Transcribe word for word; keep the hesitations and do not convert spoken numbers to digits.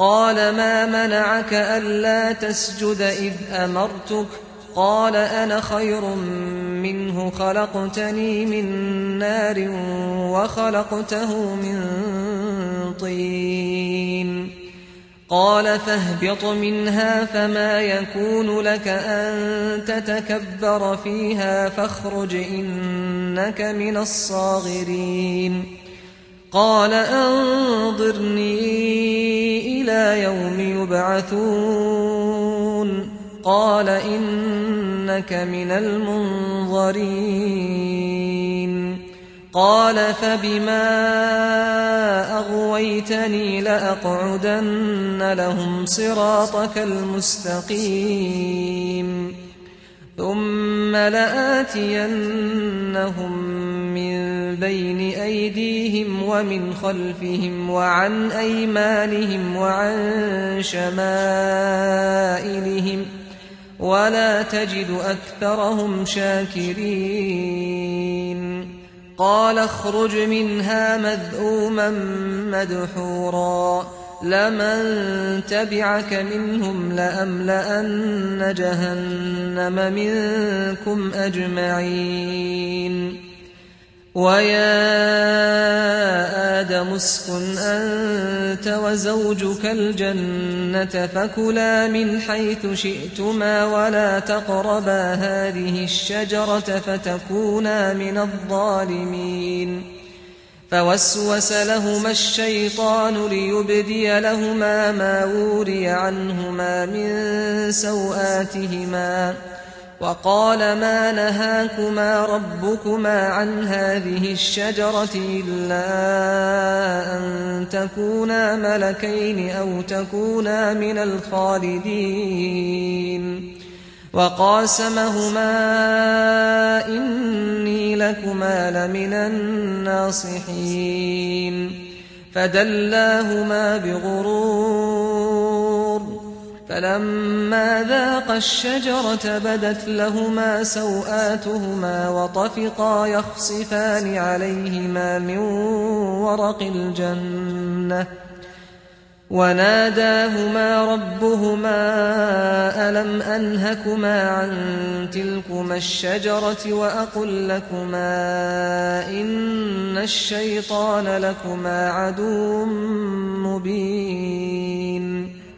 قال ما منعك ألا تسجد إذ أمرتك قال أنا خير منه خلقتني من نار وخلقته من طين قال فاهبط منها فما يكون لك أن تتكبر فيها فاخرج إنك من الصاغرين قال أنظرني إلى يوم يبعثون قال إنك من المنظرين قال فبما أغويتني لأقعدن لهم صراطك المستقيم ثم لآتينهم من بين أيديهم ومن خلفهم وعن أيمانهم وعن شمائلهم ولا تجد أكثرهم شاكرين قال اخرج منها مذءوما مدحورا لمن تبعك منهم لأملأن جهنم منكم أجمعين ويا آدم اسكن أنت وزوجك الجنة فكلا من حيث شئتما ولا تقربا هذه الشجرة فتكونا من الظالمين فوسوس لهما الشيطان ليبدي لهما ما وري عنهما من سوآتهما وقال ما نهاكما ربكما عن هذه الشجرة إلا أن تكونا ملكين أو تكونا من الخالدين وقاسمهما إني لكما لمن الناصحين فدلاهما بغرور فلما ذاقا الشجرة بدت لهما سوآتهما وطفقا يخصفان عليهما من ورق الجنة وناداهما ربهما ألم أنهكما عن تلكما الشجرة وأقل لكما إن الشيطان لكما عدو مبين